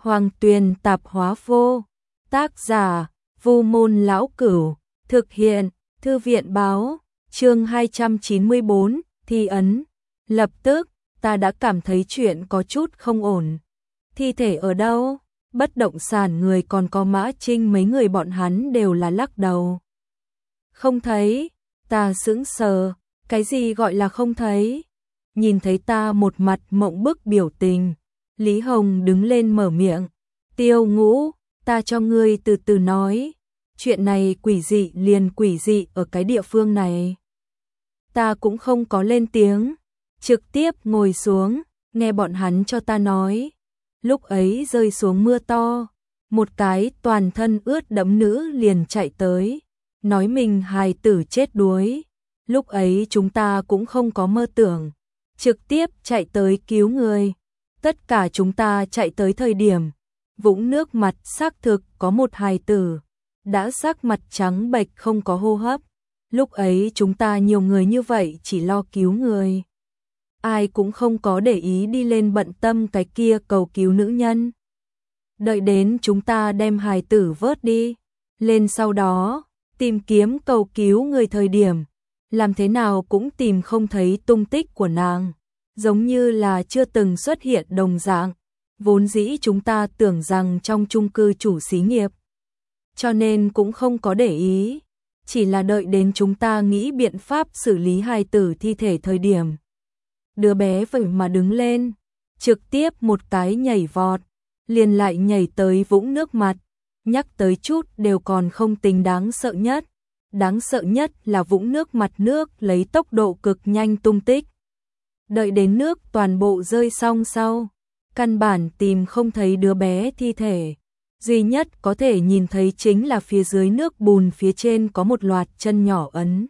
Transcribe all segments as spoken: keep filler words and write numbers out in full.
Hoàng Tuyền Tạp Hóa Vô. Tác giả: Vu Môn Lão Cửu. Thực hiện: Thư viện báo. Chương hai trăm chín mươi bốn, thi ấn. Lập tức, ta đã cảm thấy chuyện có chút không ổn. Thi thể ở đâu? Bất động sản người còn có Mã Trinh mấy người bọn hắn đều là lắc đầu. Không thấy. Ta sững sờ. Cái gì gọi là không thấy? Nhìn thấy ta một mặt mộng bức biểu tình, Lý Hồng đứng lên mở miệng. Tiêu Ngũ, ta cho ngươi từ từ nói. Chuyện này quỷ dị liền quỷ dị ở cái địa phương này. Ta cũng không có lên tiếng, trực tiếp ngồi xuống, nghe bọn hắn cho ta nói. Lúc ấy rơi xuống mưa to, một cái toàn thân ướt đẫm nữ liền chạy tới, nói mình hài tử chết đuối. Lúc ấy chúng ta cũng không có mơ tưởng, trực tiếp chạy tới cứu người. Tất cả chúng ta chạy tới thời điểm, vũng nước mặt xác thực có một hài tử, đã sắc mặt trắng bệch không có hô hấp. Lúc ấy chúng ta nhiều người như vậy chỉ lo cứu người, ai cũng không có để ý đi lên bận tâm cái kia cầu cứu nữ nhân. Đợi đến chúng ta đem hài tử vớt đi lên, sau đó tìm kiếm cầu cứu người thời điểm, làm thế nào cũng tìm không thấy tung tích của nàng, giống như là chưa từng xuất hiện đồng dạng. Vốn dĩ chúng ta tưởng rằng trong chung cư chủ xí nghiệp, cho nên cũng không có để ý, chỉ là đợi đến chúng ta nghĩ biện pháp xử lý hài tử thi thể thời điểm, đứa bé vậy mà đứng lên, trực tiếp một cái nhảy vọt, liền lại nhảy tới vũng nước mặt. Nhắc tới chút đều còn không tính đáng sợ nhất. Đáng sợ nhất là vũng nước mặt nước lấy tốc độ cực nhanh tung tích. Đợi đến nước toàn bộ rơi xong sau, căn bản tìm không thấy đứa bé thi thể. Duy nhất có thể nhìn thấy chính là phía dưới nước bùn phía trên có một loạt chân nhỏ ấn.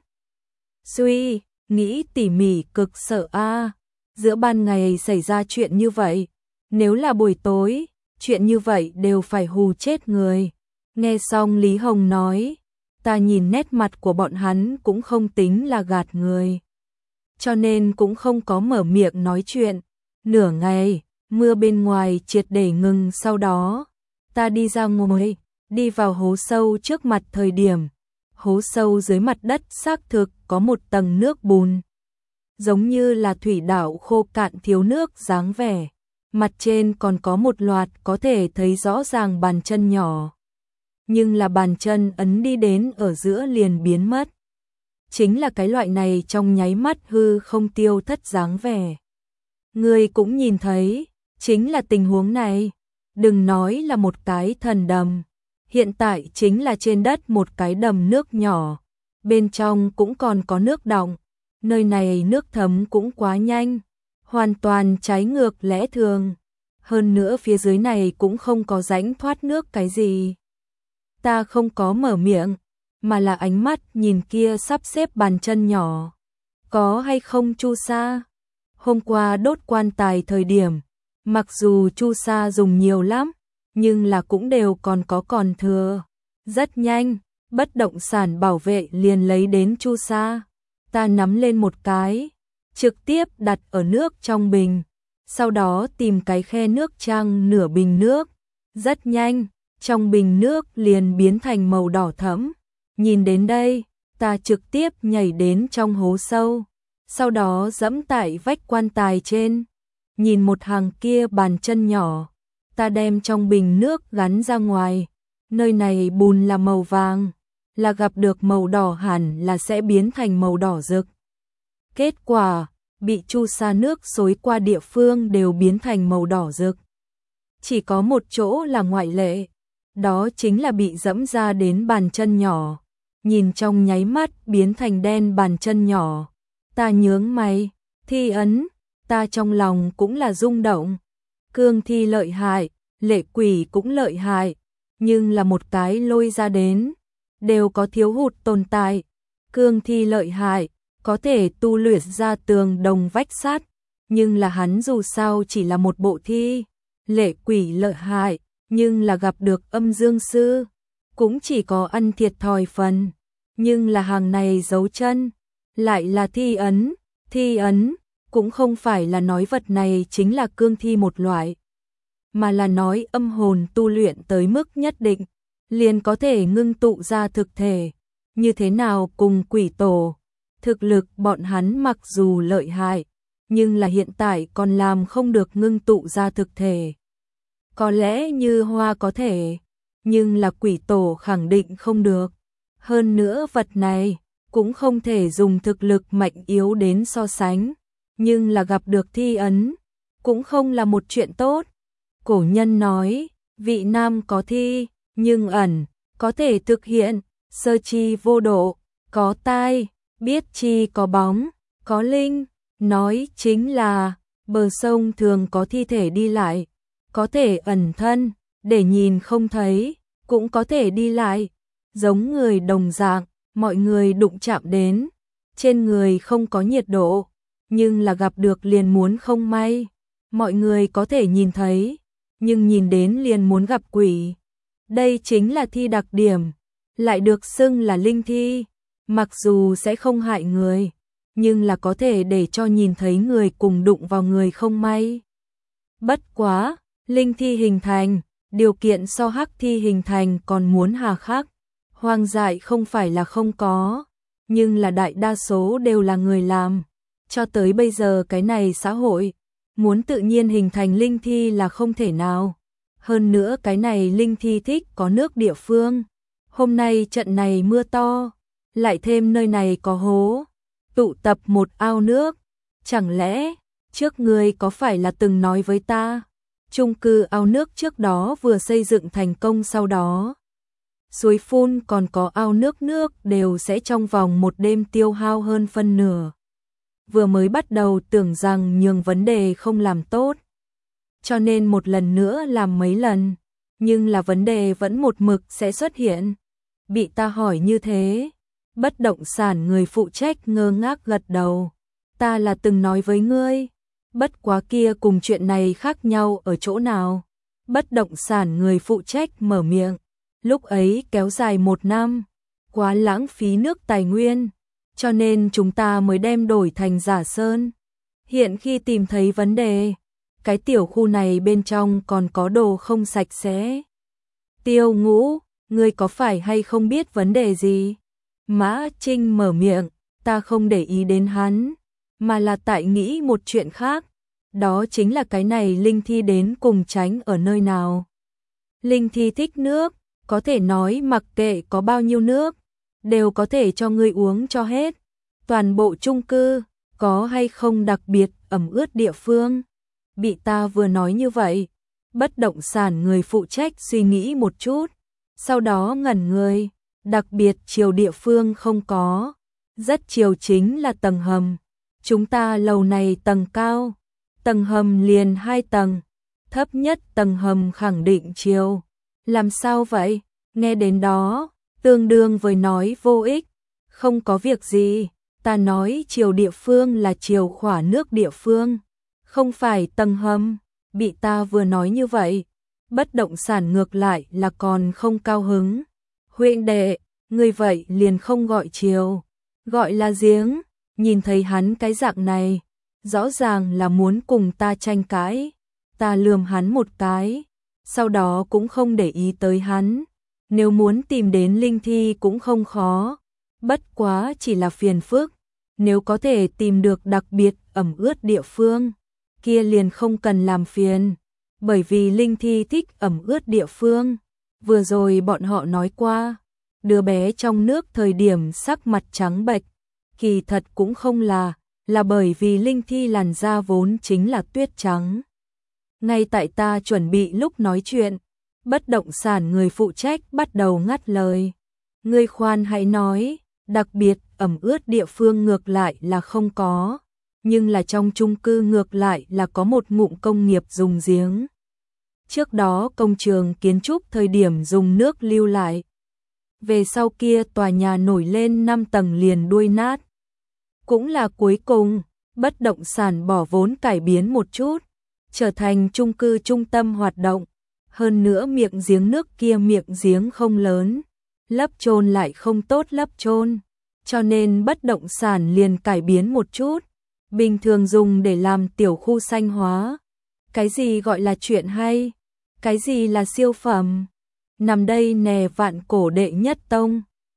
Suy, nghĩ tỉ mỉ cực sợ a. Giữa ban ngày xảy ra chuyện như vậy, nếu là buổi tối, chuyện như vậy đều phải hù chết người. Nghe xong Lý Hồng nói, ta nhìn nét mặt của bọn hắn cũng không tính là gạt người, cho nên cũng không có mở miệng nói chuyện. Nửa ngày, mưa bên ngoài triệt để ngừng, sau đó ta đi ra ngoài, đi vào hố sâu trước mặt thời điểm, hố sâu dưới mặt đất xác thực có một tầng nước bùn, giống như là thủy đảo khô cạn thiếu nước dáng vẻ. Mặt trên còn có một loạt có thể thấy rõ ràng bàn chân nhỏ, nhưng là bàn chân ấn đi đến ở giữa liền biến mất. Chính là cái loại này trong nháy mắt hư không tiêu thất dáng vẻ. Người cũng nhìn thấy, chính là tình huống này. Đừng nói là một cái thần đầm, hiện tại chính là trên đất một cái đầm nước nhỏ, bên trong cũng còn có nước đọng. Nơi này nước thấm cũng quá nhanh, hoàn toàn trái ngược lẽ thường. Hơn nữa phía dưới này cũng không có rãnh thoát nước cái gì. Ta không có mở miệng, mà là ánh mắt nhìn kia sắp xếp bàn chân nhỏ. Có hay không chu sa? Hôm qua đốt quan tài thời điểm, mặc dù chu sa dùng nhiều lắm, nhưng là cũng đều còn có còn thừa. Rất nhanh, bất động sản bảo vệ liền lấy đến chu sa. Ta nắm lên một cái, trực tiếp đặt ở nước trong bình, sau đó tìm cái khe nước trang nửa bình nước. Rất nhanh, trong bình nước liền biến thành màu đỏ thẫm. Nhìn đến đây, ta trực tiếp nhảy đến trong hố sâu, sau đó dẫm tại vách quan tài trên. Nhìn một hàng kia bàn chân nhỏ, ta đem trong bình nước gắn ra ngoài. Nơi này bùn là màu vàng, là gặp được màu đỏ hẳn là sẽ biến thành màu đỏ rực. Kết quả, bị chu sa nước xối qua địa phương đều biến thành màu đỏ rực. Chỉ có một chỗ là ngoại lệ, đó chính là bị dẫm ra đến bàn chân nhỏ. Nhìn trong nháy mắt biến thành đen bàn chân nhỏ, ta nhướng mày. Thi ấn, ta trong lòng cũng là rung động. Cương thi lợi hại, lệ quỷ cũng lợi hại, nhưng là một cái lôi ra đến, đều có thiếu hụt tồn tại. Cương thi lợi hại, có thể tu luyện ra tường đồng vách sắt, nhưng là hắn dù sao chỉ là một bộ thi. Lệ quỷ lợi hại, nhưng là gặp được âm dương sư, cũng chỉ có ăn thiệt thòi phần. Nhưng là hàng này giấu chân, lại là thi ấn. Thi ấn, cũng không phải là nói vật này chính là cương thi một loại, mà là nói âm hồn tu luyện tới mức nhất định, liền có thể ngưng tụ ra thực thể. Như thế nào cùng quỷ tổ, thực lực bọn hắn mặc dù lợi hại, nhưng là hiện tại còn làm không được ngưng tụ ra thực thể. Có lẽ Như Hoa có thể, nhưng là quỷ tổ khẳng định không được. Hơn nữa vật này cũng không thể dùng thực lực mạnh yếu đến so sánh, nhưng là gặp được thi ấn cũng không là một chuyện tốt. Cổ nhân nói, vị nam có thi, nhưng ẩn, có thể thực hiện, sơ chi vô độ, có tai, biết chi có bóng, có linh, nói chính là bờ sông thường có thi thể đi lại, có thể ẩn thân, để nhìn không thấy, cũng có thể đi lại, giống người đồng dạng, mọi người đụng chạm đến, trên người không có nhiệt độ, nhưng là gặp được liền muốn không may, mọi người có thể nhìn thấy, nhưng nhìn đến liền muốn gặp quỷ. Đây chính là thi đặc điểm, lại được xưng là linh thi, mặc dù sẽ không hại người, nhưng là có thể để cho nhìn thấy người cùng đụng vào người không may. Bất quá, linh thi hình thành, điều kiện so hắc thi hình thành còn muốn hà khắc. Hoang dại không phải là không có, nhưng là đại đa số đều là người làm. Cho tới bây giờ cái này xã hội, muốn tự nhiên hình thành linh thi là không thể nào. Hơn nữa cái này linh thi thích có nước địa phương. Hôm nay trận này mưa to, lại thêm nơi này có hố, tụ tập một ao nước. Chẳng lẽ, trước ngươi có phải là từng nói với ta, chung cư ao nước trước đó vừa xây dựng thành công sau đó. Suối phun còn có ao nước nước đều sẽ trong vòng một đêm tiêu hao hơn phân nửa. Vừa mới bắt đầu tưởng rằng nhường vấn đề không làm tốt, cho nên một lần nữa làm mấy lần, nhưng là vấn đề vẫn một mực sẽ xuất hiện. Bị ta hỏi như thế, bất động sản người phụ trách ngơ ngác gật đầu. Ta là từng nói với ngươi, bất quá kia cùng chuyện này khác nhau ở chỗ nào? Bất động sản người phụ trách mở miệng. Lúc ấy kéo dài một năm, quá lãng phí nước tài nguyên, cho nên chúng ta mới đem đổi thành Giả Sơn. Hiện khi tìm thấy vấn đề, cái tiểu khu này bên trong còn có đồ không sạch sẽ. Tiêu Ngũ, ngươi có phải hay không biết vấn đề gì? Mã Trinh mở miệng, ta không để ý đến hắn, mà là tại nghĩ một chuyện khác, đó chính là cái này linh thi đến cùng tránh ở nơi nào. Linh thi thích nước, có thể nói mặc kệ có bao nhiêu nước, đều có thể cho ngươi uống cho hết. Toàn bộ chung cư, có hay không đặc biệt ẩm ướt địa phương? Bị ta vừa nói như vậy, bất động sản người phụ trách suy nghĩ một chút, sau đó ngẩn người, đặc biệt chiều địa phương không có, rất chiều chính là tầng hầm. Chúng ta lầu này tầng cao, tầng hầm liền hai tầng, thấp nhất tầng hầm khẳng định chiều. Làm sao vậy? Nghe đến đó, tương đương với nói vô ích. Không có việc gì, ta nói chiều địa phương là chiều khỏa nước địa phương, không phải tầng hầm. Bị ta vừa nói như vậy, bất động sản ngược lại là còn không cao hứng. Huynh đệ, người vậy liền không gọi chiều, gọi là giếng. Nhìn thấy hắn cái dạng này, rõ ràng là muốn cùng ta tranh cãi. Ta lườm hắn một cái, sau đó cũng không để ý tới hắn. Nếu muốn tìm đến linh thi cũng không khó, bất quá chỉ là phiền phức. Nếu có thể tìm được đặc biệt ẩm ướt địa phương, kia liền không cần làm phiền, bởi vì linh thi thích ẩm ướt địa phương. Vừa rồi bọn họ nói qua, đứa bé trong nước thời điểm sắc mặt trắng bệch, kỳ thật cũng không là, là bởi vì linh thi làn da vốn chính là tuyết trắng. Ngay tại ta chuẩn bị lúc nói chuyện, bất động sản người phụ trách bắt đầu ngắt lời. Ngươi khoan hãy nói, đặc biệt ẩm ướt địa phương ngược lại là không có, nhưng là trong chung cư ngược lại là có một ngụm công nghiệp dùng giếng. Trước đó công trường kiến trúc thời điểm dùng nước lưu lại. Về sau kia tòa nhà nổi lên năm tầng liền đuôi nát. Cũng là cuối cùng, bất động sản bỏ vốn cải biến một chút, trở thành chung cư trung tâm hoạt động. Hơn nữa miệng giếng nước kia miệng giếng không lớn, lấp chôn lại không tốt lấp chôn, cho nên bất động sản liền cải biến một chút, bình thường dùng để làm tiểu khu xanh hóa. Cái gì gọi là chuyện hay, Cái gì là siêu phẩm? Nằm đây nè vạn cổ đệ nhất tông.